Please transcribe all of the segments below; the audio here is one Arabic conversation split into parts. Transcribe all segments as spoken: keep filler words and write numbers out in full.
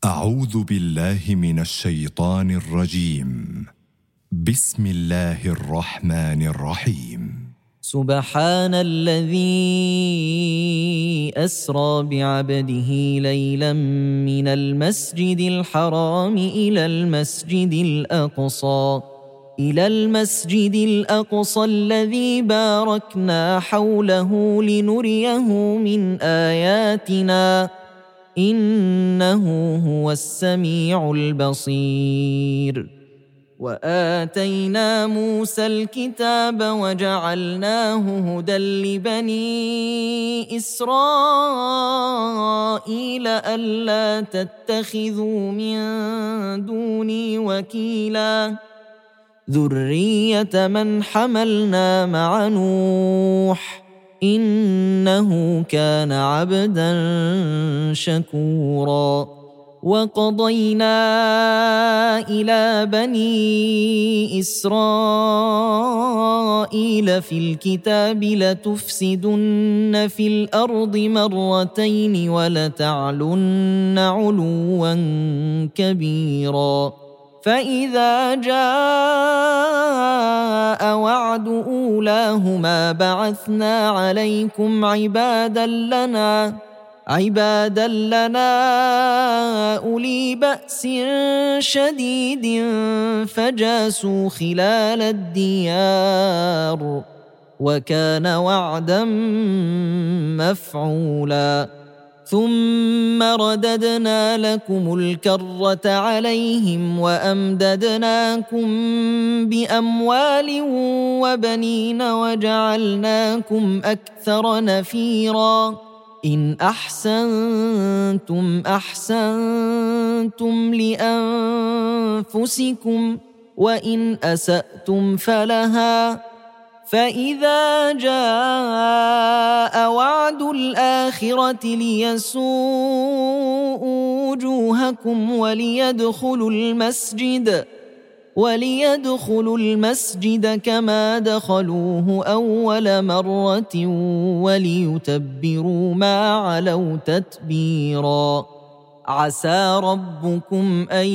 أعوذ بالله من الشيطان الرجيم. بسم الله الرحمن الرحيم. سبحان الذي أسرى بعبده ليلا من المسجد الحرام إلى المسجد الأقصى إلى المسجد الأقصى الذي باركنا حوله لنريه من آياتنا إنه هو السميع البصير. وآتينا موسى الكتاب وجعلناه هدى لبني إسرائيل ألا تتخذوا من دوني وكيلا ذرية من حملنا مع نوح إنه كان عبدا شكورا. وقضينا إلى بني إسرائيل في الكتاب لتفسدن في الأرض مرتين ولتعلن علوا كبيرا. فإذا جاء وعد أولاهما بعثنا عليكم عبادا لنا عبادا لنا أولي بأس شديد فجاسوا خلال الديار وكان وعدا مفعولا. ثم رددنا لكم الكرة عليهم وأمددناكم بأموال وبنين وجعلناكم أكثر نفيرا. إن أحسنتم أحسنتم لأنفسكم وإن أسأتم فلها. فإذا جاء وعد الآخرة ليسوءوا وجوهكم وليدخلوا المسجد وليدخلوا المسجد كما دخلوه أول مرة وليتبروا ما علوا تتبيرا. عسى ربكم أن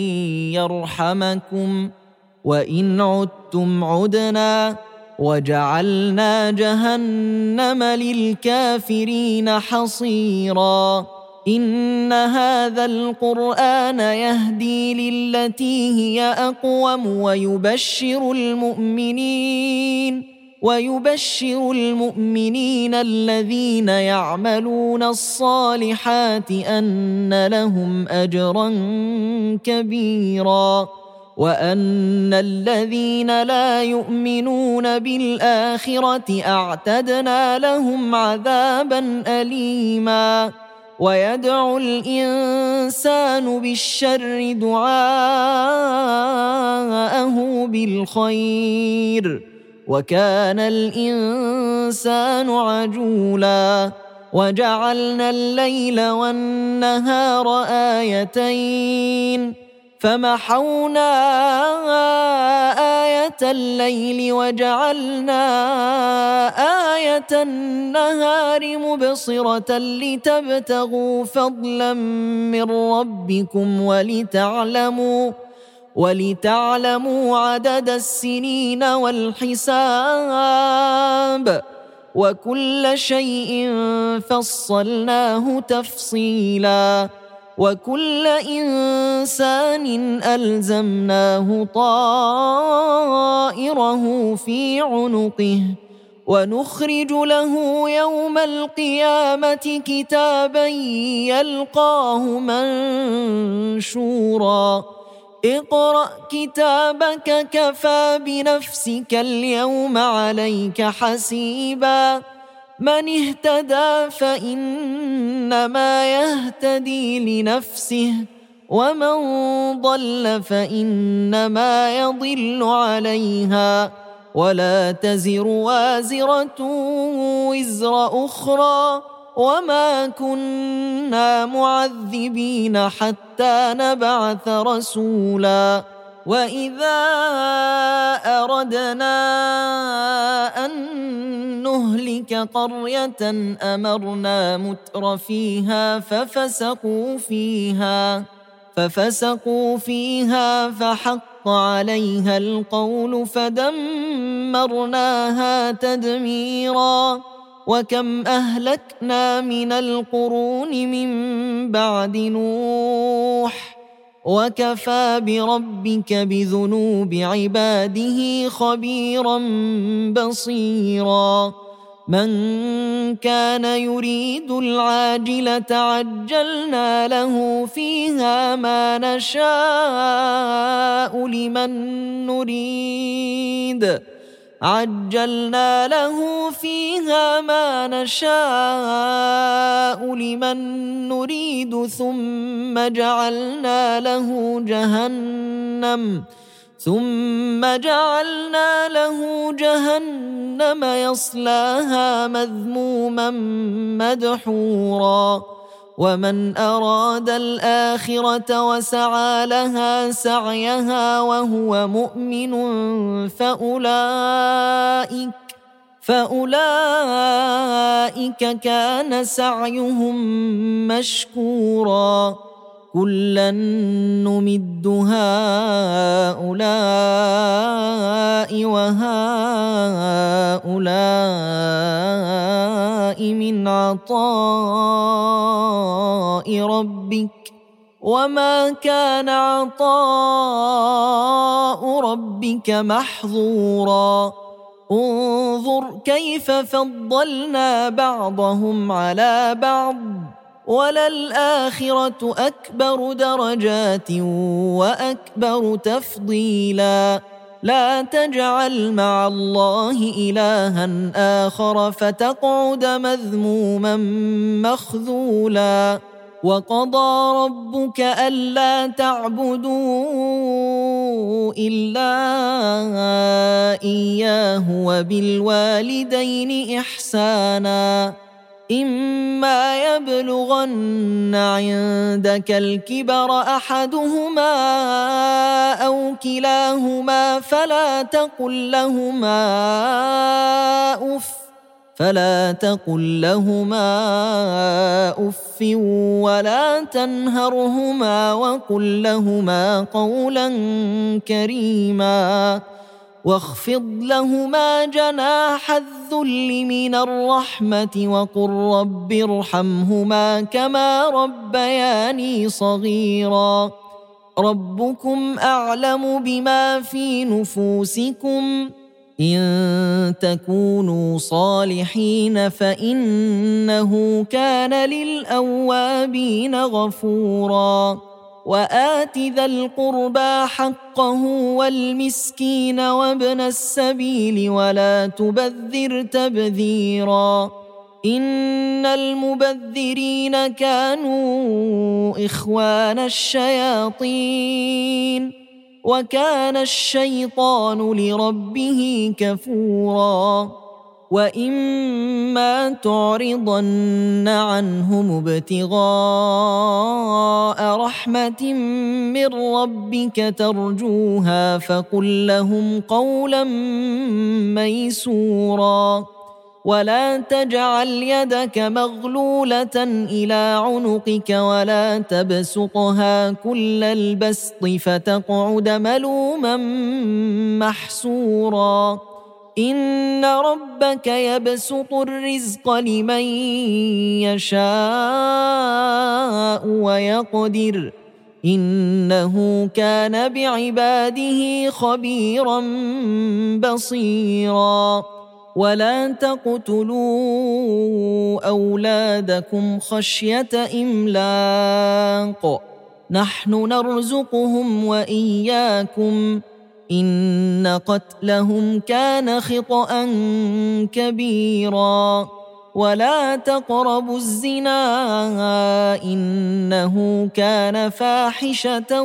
يرحمكم وإن عدتم عدنا وجعلنا جهنم للكافرين حصيرا. إن هذا القرآن يهدي للتي هي أقوم ويبشر المؤمنين ويبشر المؤمنين الذين يعملون الصالحات أن لهم أجرا كبيرا وأن الذين لا يؤمنون بالآخرة أعتدنا لهم عذابا أليما. ويدعو الإنسان بالشر دعاءه بالخير وكان الإنسان عجولا. وجعلنا الليل والنهار آيتين فمحونا آية الليل وجعلنا آية النهار مبصرة لتبتغوا فضلا من ربكم ولتعلموا ولتعلموا عدد السنين والحساب وكل شيء فصلناه تفصيلا. وكل إنسان ألزمناه طائره في عنقه ونخرج له يوم القيامة كتابا يلقاه منشورا. اقرأ كتابك كفى بنفسك اليوم عليك حسيبا. من اهتدى فإنما يهتدي لنفسه ومن ضل فإنما يضل عليها ولا تزر وازرة وزر أخرى وما كنا معذبين حتى نبعث رسولا. وإذا أردنا أن نهلك قرية أمرنا متر فيها ففسقوا فيها ففسقوا فيها فحق عليها القول فدمرناها تدميرا وكم أهلكنا من القرون من بعد نوح وكفى بربك بذنوب عباده خبيرا بصيرا من كان يريد العاجلة عجلنا له فيها ما نشاء لمن نريد عجلنا له فيها ما نشاء لمن نريد ثم جعلنا له جهنم ثم جعلنا له جهنم يصلاها مذموما مدحورا ومن أراد الآخرة وسعى لها سعيها وهو مؤمن فأولئك فأولئك كان سعيهم مشكورا كلا نمد هؤلاء وهؤلاء من عطاء ربك وما كان عطاء ربك محظورا انظر كيف فضلنا بعضهم على بعض وللآخرة أكبر درجات وأكبر تفضيلا لا تجعل مع الله إلها آخر فتقعد مذموما مخذولا وقضى ربك ألا تعبدوا إلا إياه وبالوالدين إحسانا إما يبلغن عندك الكبر أحدهما أو كلاهما فلا تقل لهما أف فلا تقل لهما أف ولا تنهرهما وقل لهما قولا كريما واخفض لهما جناح الذل من الرحمة وقل رب ارحمهما كما ربياني صغيرا ربكم أعلم بما في نفوسكم إن تكونوا صالحين فإنه كان للأوابين غفورا وآت ذا القربى حقه والمسكين وابن السبيل ولا تبذر تبذيرا إن المبذرين كانوا إخوان الشياطين وكان الشيطان لربه كفورا وإما تعرضن عنهم ابتغاء رحمة من ربك ترجوها فقل لهم قولا ميسورا ولا تجعل يدك مغلولة إلى عنقك ولا تبسطها كل البسط فتقعد ملوما محسورا إن ربك يبسط الرزق لمن يشاء ويقدر إنه كان بعباده خبيرا بصيرا ولا تقتلوا أولادكم خشية إملاق نحن نرزقهم وإياكم إن قتلهم كان خطأ كبيرا ولا تقربوا الزنا إنه كان فاحشة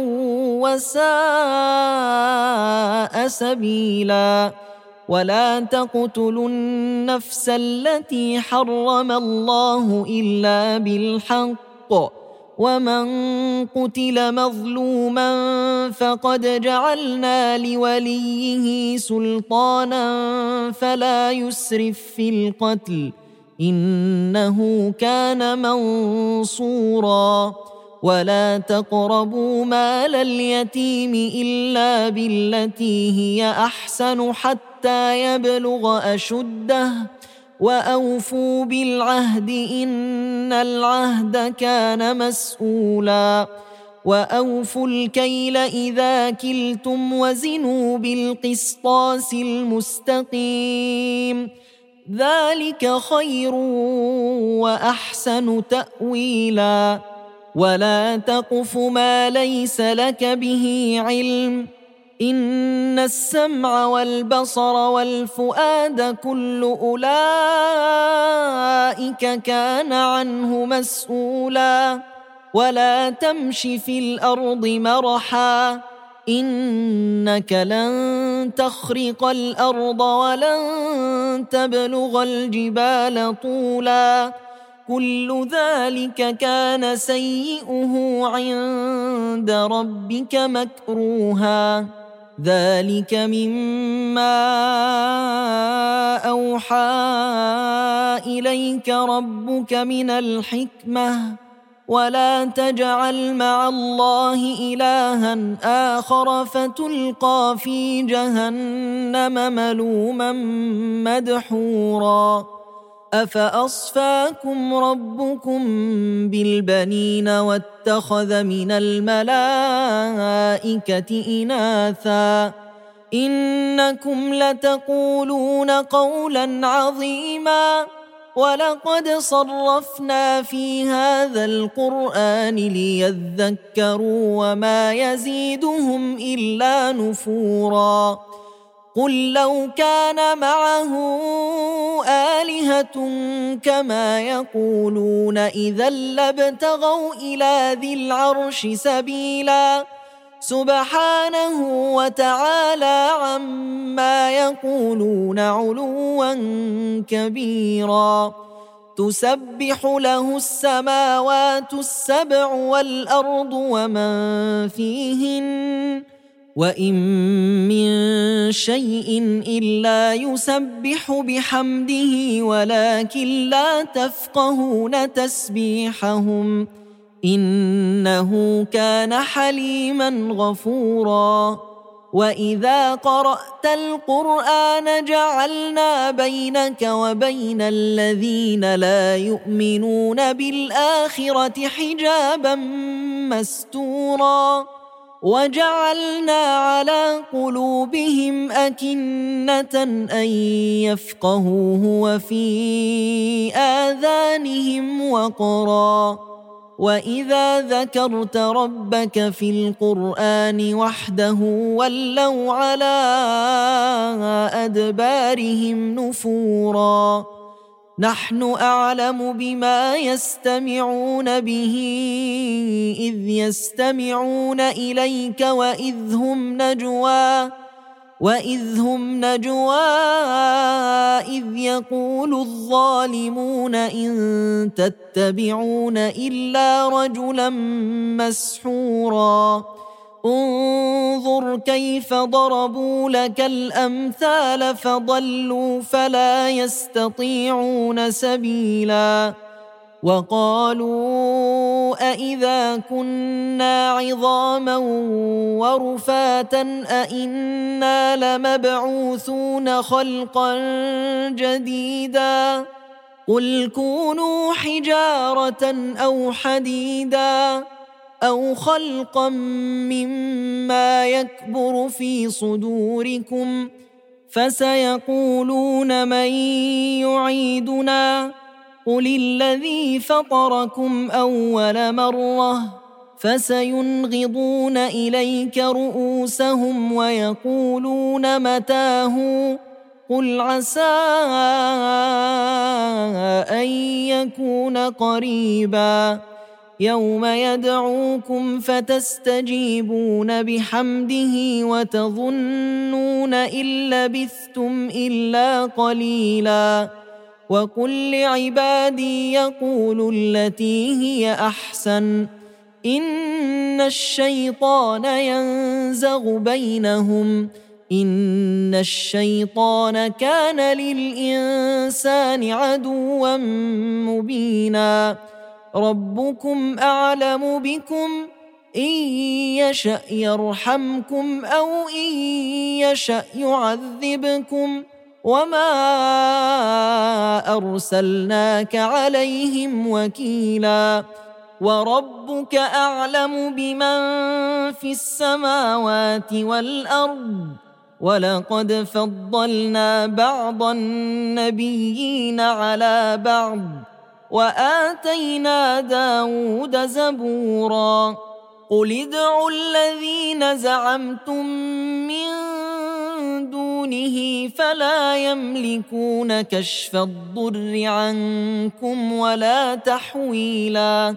وساء سبيلا ولا تقتلوا النفس التي حرم الله إلا بالحق ومن قتل مظلوما فقد جعلنا لوليه سلطانا فلا يسرف في القتل إنه كان منصورا ولا تقربوا مال اليتيم إلا بالتي هي أحسن حتى يبلغ أشده وأوفوا بالعهد إن العهد كان مسؤولا وأوفوا الكيل إذا كلتم وزنوا بالقسطاس المستقيم ذلك خير وأحسن تأويلا ولا تقف ما ليس لك به علم إن السمع والبصر والفؤاد كل أولئك كان عنه مسؤولا ولا تمش في الأرض مرحا إنك لن تخرق الأرض ولن تبلغ الجبال طولا كل ذلك كان سيئه عند ربك مكروها ذلك مما أوحى إليك ربك من الحكمة ولا تجعل مع الله إلها آخر فتلقى في جهنم ملوما مدحورا أفأصفاكم ربكم بالبنين واتخذ من الملائكة إناثا إنكم لتقولون قولا عظيما ولقد صرفنا في هذا القرآن ليذكروا وما يزيدهم إلا نفورا قل لو كان معه آلهة كما يقولون إذا لابتغوا إلى ذي العرش سبيلا سبحانه وتعالى عما يقولون علوا كبيرا تسبح له السماوات السبع والأرض ومن فيهن وإن من شيء إلا يسبح بحمده ولكن لا تفقهون تسبيحهم إنه كان حليما غفورا وإذا قرأت القرآن جعلنا بينك وبين الذين لا يؤمنون بالآخرة حجابا مستورا وجعلنا على قلوبهم أكنة أن يفقهوه وفي آذانهم وقرا وإذا ذكرت ربك في القرآن وحده ولوا على أدبارهم نفورا نحن أعلم بما يستمعون به إذ يستمعون إليك وإذ هم نجوى وإذ هم نجوى إذ يقول الظالمون إن تتبعون إلا رجلا مسحورا انظر كيف ضربوا لك الأمثال فضلوا فلا يستطيعون سبيلا وقالوا أإذا كنا عظاما ورفاتا أإنا لمبعوثون خلقا جديدا قل كونوا حجارة أو حديدا أو خلقا مما يكبر في صدوركم فسيقولون من يعيدنا قل الذي فطركم أول مرة فسينغضون إليك رؤوسهم ويقولون متاه قل عسى أن يكون قريبا يوم يدعوكم فتستجيبون بحمده وتظنون إن لبثتم إلا قليلا وقل لعبادي يقولوا التي هي أحسن إن الشيطان ينزغ بينهم إن الشيطان كان للإنسان عدوا مبينا ربكم أعلم بكم إن يشأ يرحمكم أو إن يشأ يعذبكم وما أرسلناك عليهم وكيلا وربك أعلم بمن في السماوات والأرض ولقد فضلنا بعض النبيين على بعض وآتينا داود زبورا قل ادعوا الذين زعمتم من دونه فلا يملكون كشف الضر عنكم ولا تحويلا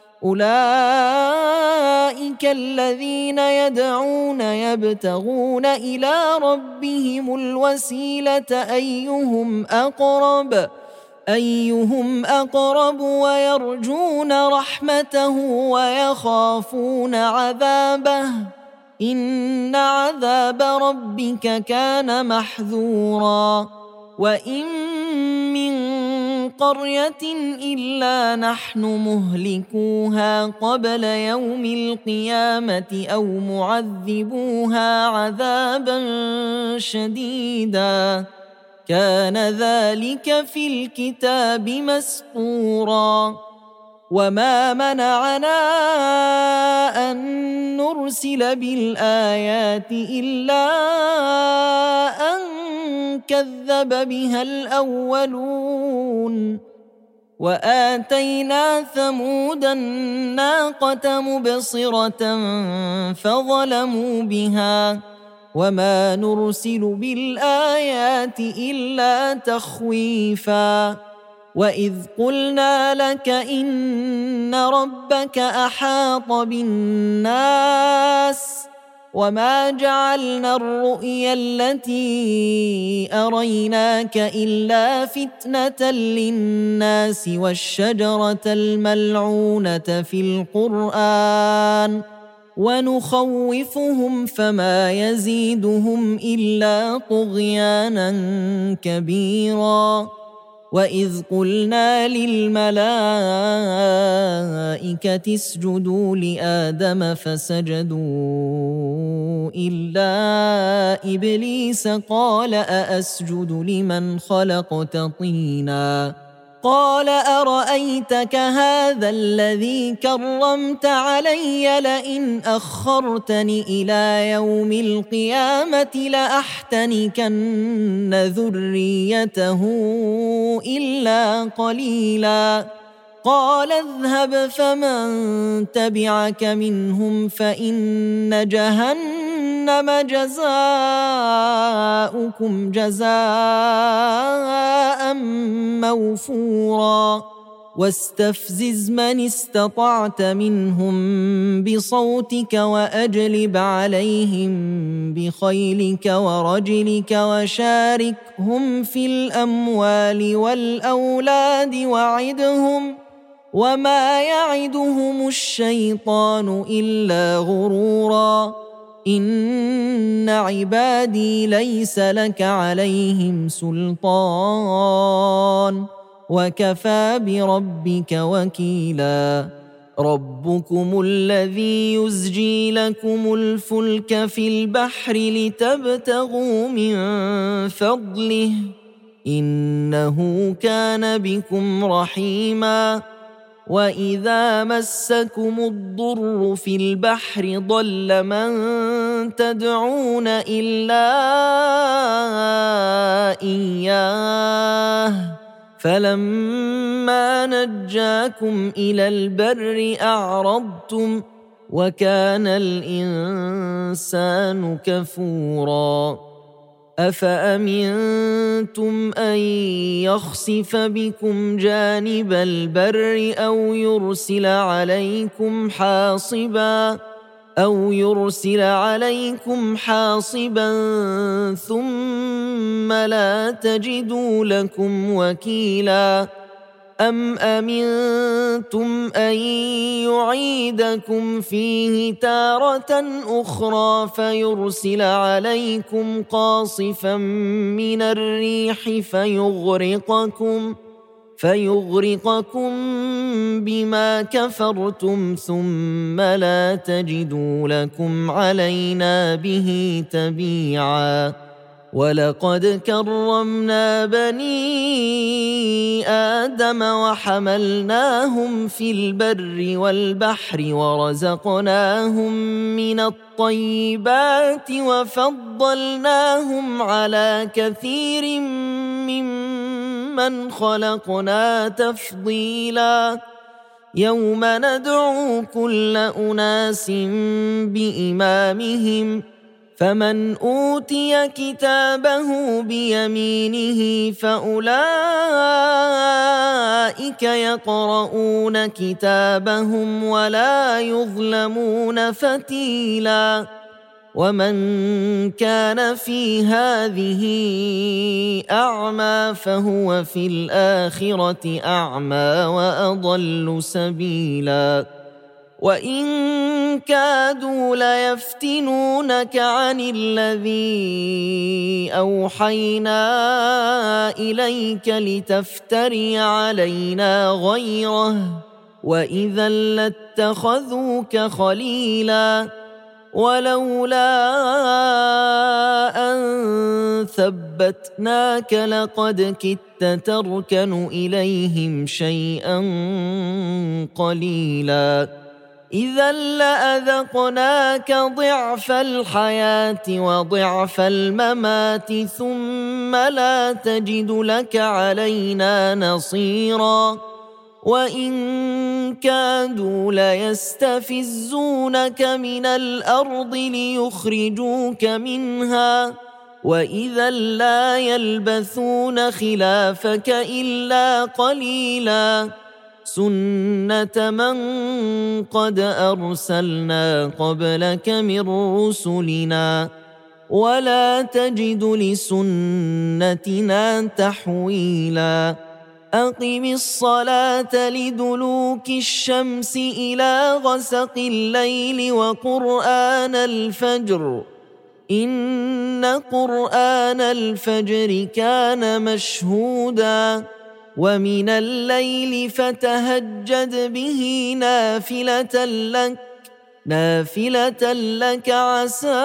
أولئك الذين يدعون يبتغون إلى ربهم الوسيلة أيهم أقرب أيهم أقرب ويرجون رحمته ويخافون عذابه إن عذاب ربك كان محذورا وإن من قرية إلا نحن مهلكوها قبل يوم القيامة أو معذبوها عذابا شديدا كان ذلك في الكتاب مسطورا وما منعنا أن نرسل بالآيات إلا أن كذب بها الأولون وآتينا ثمود الناقة مبصرة فظلموا بها وما نرسل بالآيات إلا تخويفا وإذ قلنا لك إن ربك أحاط بالناس وما جعلنا الرؤيا التي أريناك إلا فتنة للناس والشجرة الملعونة في القرآن ونخوفهم فما يزيدهم إلا طغيانا كبيرا وإذ قلنا للملائكة اسجدوا لآدم فسجدوا إلا إبليس قال أأسجد لمن خلقت طينا قال أرأيتك هذا الذي كرمت علي لئن أخرتني إلى يوم القيامة لأحتنكن ذريته إلا قليلا قال اذهب فمن تبعك منهم فإن جهنم جزاؤكم جزاء موفورا واستفزز من استطعت منهم بصوتك وأجلب عليهم بخيلك ورجلك وشاركهم في الأموال والأولاد وعدهم وما يعدهم الشيطان إلا غرورا إن عبادي ليس لك عليهم سلطان وكفى بربك وكيلا ربكم الذي يزجي لكم الفلك في البحر لتبتغوا من فضله إنه كان بكم رحيما وإذا مسكم الضر في البحر ضل من تدعون إلا إياه فلما نجاكم إلى البر أعرضتم وكان الإنسان كفورا أفأمنتم أن يخسف بكم جانب البر أو يرسل عليكم حاصبا أو يرسل عليكم حاصبا ثم لا تجدوا لكم وكيلا أم أمنتم أن يعيدكم فيه تارة أخرى فيرسل عليكم قاصفا من الريح فيغرقكم فيغرقكم بما كفرتم ثم لا تجدوا لكم علينا به تبيعا. ولقد كرمنا بني آدم وحملناهم في البر والبحر ورزقناهم من الطيبات وفضلناهم على كثير ممن خلقنا تفضيلا. يوم ندعو كل أناس بإمامهم فمن أوتي كتابه بيمينه فأولئك يقرؤون كتابهم ولا يظلمون فتيلا. ومن كان في هذه أعمى فهو في الآخرة أعمى وأضل سبيلا. وإن كادوا ليفتنونك عن الذي أوحينا إليك لتفتري علينا غيره وإذا لاتخذوك خليلا. ولولا أن ثبتناك لقد كدت تركن إليهم شيئا قليلا. إذا لأذقناك ضعف الحياة وضعف الممات ثم لا تجد لك علينا نصيرا. وإن كادوا ليستفزونك من الأرض ليخرجوك منها وإذا لا يلبثون خلافك إلا قليلا. سنة من قد أرسلنا قبلك من رسلنا ولا تجد لسنتنا تحويلا. أقم الصلاة لدلوك الشمس إلى غسق الليل وقرآن الفجر إن قرآن الفجر كان مشهودا. ومن الليل فتهجد به نافلة لك نافلة لك عسى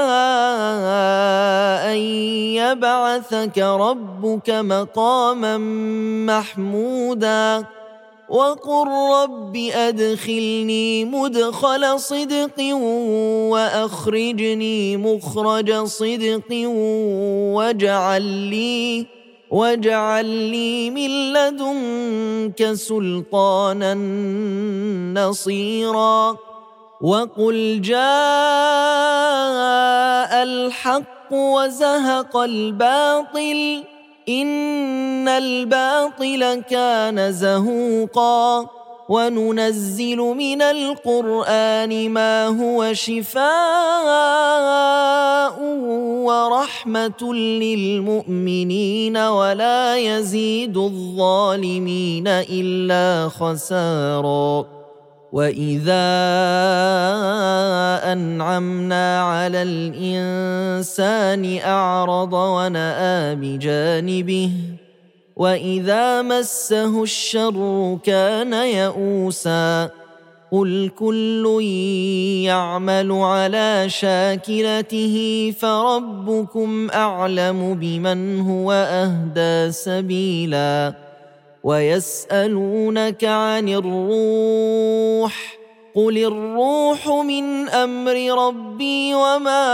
أن يبعثك ربك مقاما محمودا. وقل رب أدخلني مدخل صدق وأخرجني مخرج صدق واجعل لي واجعل لي من لدنك سلطانا نصيرا. وقل جاء الحق وزهق الباطل إن الباطل كان زهوقا. وننزل من القرآن ما هو شفاء ورحمة للمؤمنين ولا يزيد الظالمين إلا خسارا. وإذا أنعمنا على الإنسان أعرض ونأى بجانبه وإذا مسه الشر كان يئوسا. قل كل يعمل على شاكلته فربكم أعلم بمن هو أهدى سبيلا. ويسألونك عن الروح قل الروح من أمر ربي وما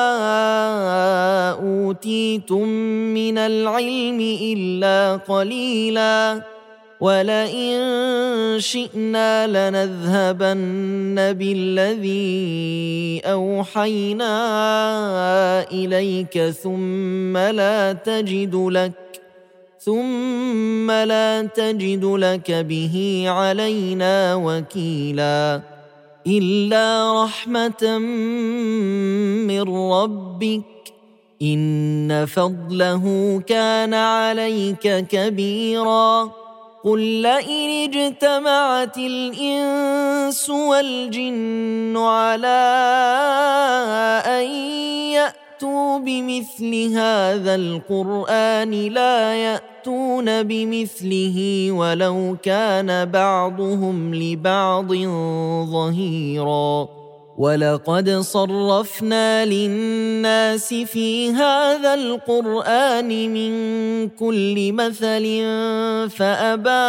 أوتيتم من العلم إلا قليلا. ولئن شئنا لنذهبن بالذي أوحينا إليك ثم لا تجد لك ثم لا تجد لك به علينا وكيلا. إلا رحمة من ربك إن فضله كان عليك كبيرا. قل لئن اجتمعت الإنس والجن على أن يأتوا يأتوا بمثل هذا القرآن لا يأتون بمثله ولو كان بعضهم لبعض ظهيرا. ولقد صرفنا للناس في هذا القرآن من كل مثل فأبى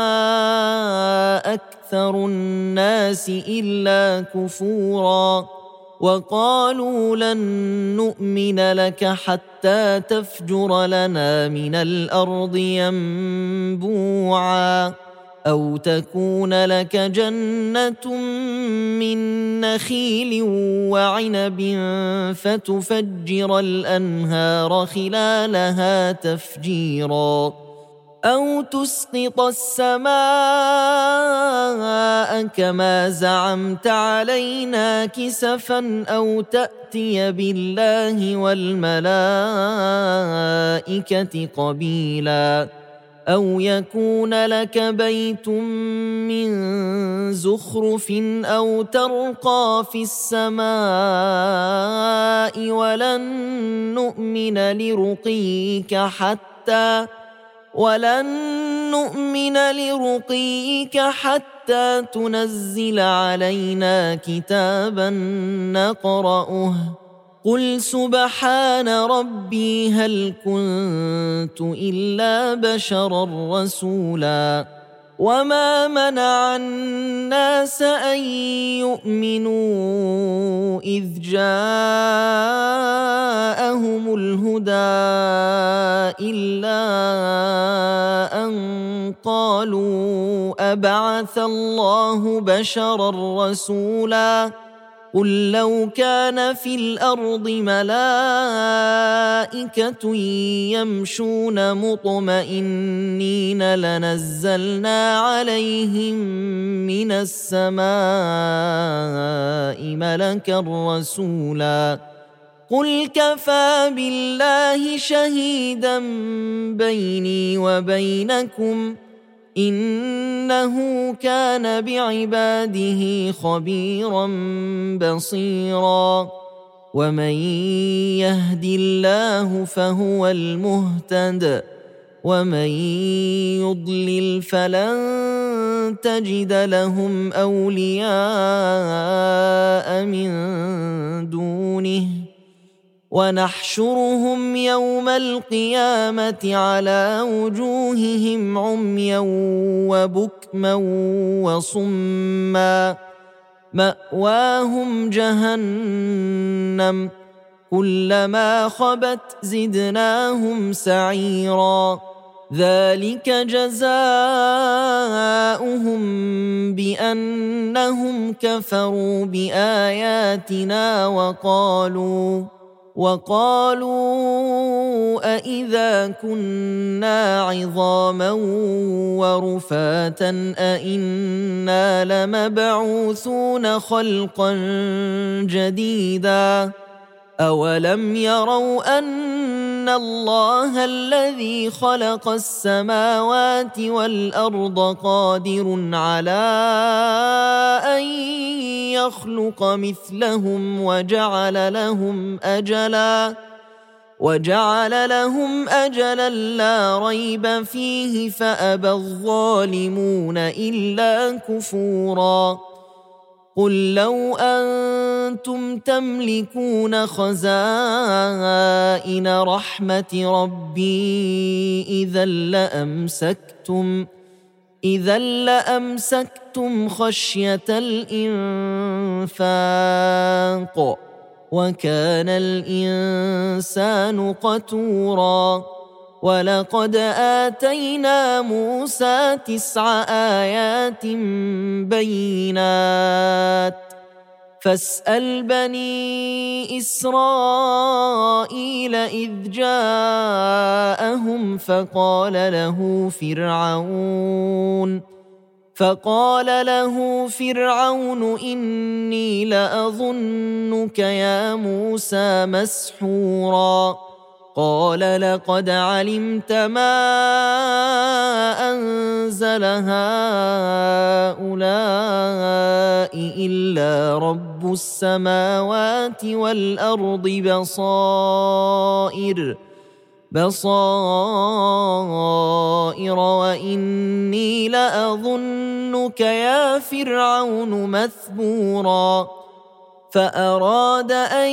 أكثر الناس إلا كفورا. وقالوا لن نؤمن لك حتى تفجر لنا من الأرض ينبوعا أو تكون لك جنة من نخيل وعنب فتفجر الأنهار خلالها تفجيرا أو تسقط السماء كما زعمت علينا كسفا أو تأتي بالله والملائكة قبيلا أو يكون لك بيت من زخرف أو ترقى في السماء ولن نؤمن لرقيك حتى ولن نؤمن لرقيك حتى تنزل علينا كتابا نقرأه قل سبحان ربي هل كنت إلا بشرا رسولا. وما منع الناس أن يؤمنوا إذ جاءهم الهدى إلا أن قالوا أبعث الله بشرا رسولا قل لو كان في الأرض ملائكة يمشون مطمئنين لنزلنا عليهم من السماء ملكا رسولا قل كفى بالله شهيدا بيني وبينكم إنه كان بعباده خبيرا بصيرا. ومن يهد الله فهو المهتد ومن يضلل فلن تجد لهم أولياء من دونه ونحشرهم يوم القيامة على وجوههم عميا وبكما وصما مأواهم جهنم كلما خبت زدناهم سعيرا ذلك جزاؤهم بأنهم كفروا بآياتنا وقالوا وقالوا أإذا كنا عظاما ورفاتا أإنا لمبعوثون خلقا جديدا أولم يروا أن الله الذي خلق السماوات والأرض قادر على أن يخلق مثلهم وجعل لهم أجلا وجعل لهم أجلا لا ريب فيه فأبى الظالمون إلا كفورا قل لو أنتم تملكون خزائن رحمة ربي إذا لأمسكتم إذا لأمسكتم خشية الإنفاق وكان الإنسان قتورا ولقد آتينا موسى تسع آيات بينات فاسأل بني إسرائيل إذ جاءهم فقال له فرعون فقال له فرعون إني لأظنك يا موسى مسحورا قال لقد علمت ما أنزل هؤلاء إلا رب السماوات والأرض بصائر بصائر وإني لأظنك يا فرعون مثبورا فأراد أن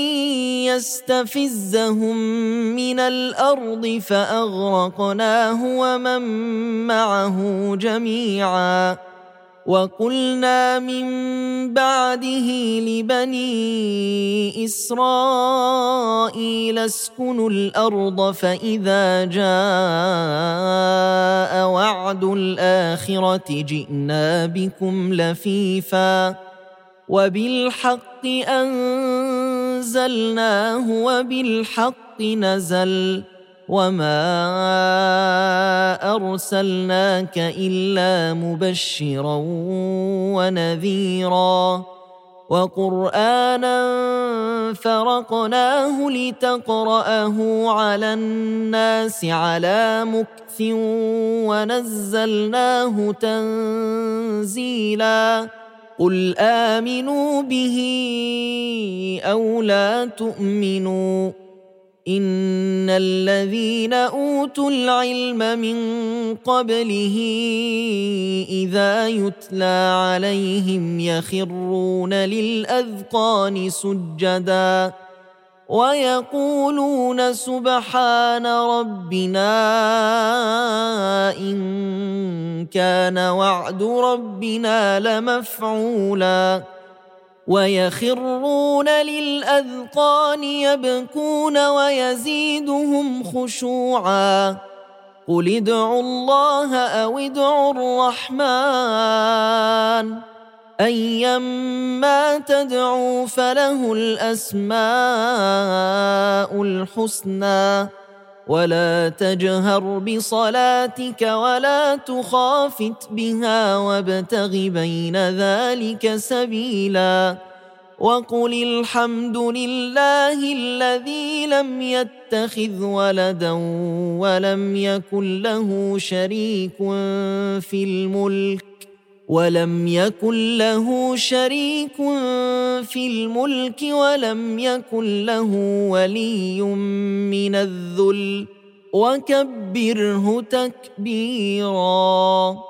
يستفزهم من الأرض فأغرقناه ومن معه جميعا وقلنا من بعده لبني إسرائيل اسكنوا الأرض فإذا جاء وعد الآخرة جئنا بكم لفيفا وبالحق أنزلناه وبالحق نزل وما أرسلناك إلا مبشرا ونذيرا وقرآنا فرقناه لتقرأه على الناس على مكث ونزلناه تنزيلا قل آمنوا به أو لا تؤمنوا إن الذين أوتوا العلم من قبله إذا يتلى عليهم يخرون للأذقان سجدا ويقولون سبحان ربنا إن كان وعد ربنا لمفعولا ويخرون للأذقان يبكون ويزيدهم خشوعا قل ادعوا الله أو ادعوا الرحمن أيما تدعوا فله الأسماء الحسنى ولا تجهر بصلاتك ولا تخافت بها وابتغ بين ذلك سبيلا وقل الحمد لله الذي لم يتخذ ولدا ولم يكن له شريك في الملك ولم يكن له شريك في الملك ولم يكن له ولي من الذل وكبره تكبيرا.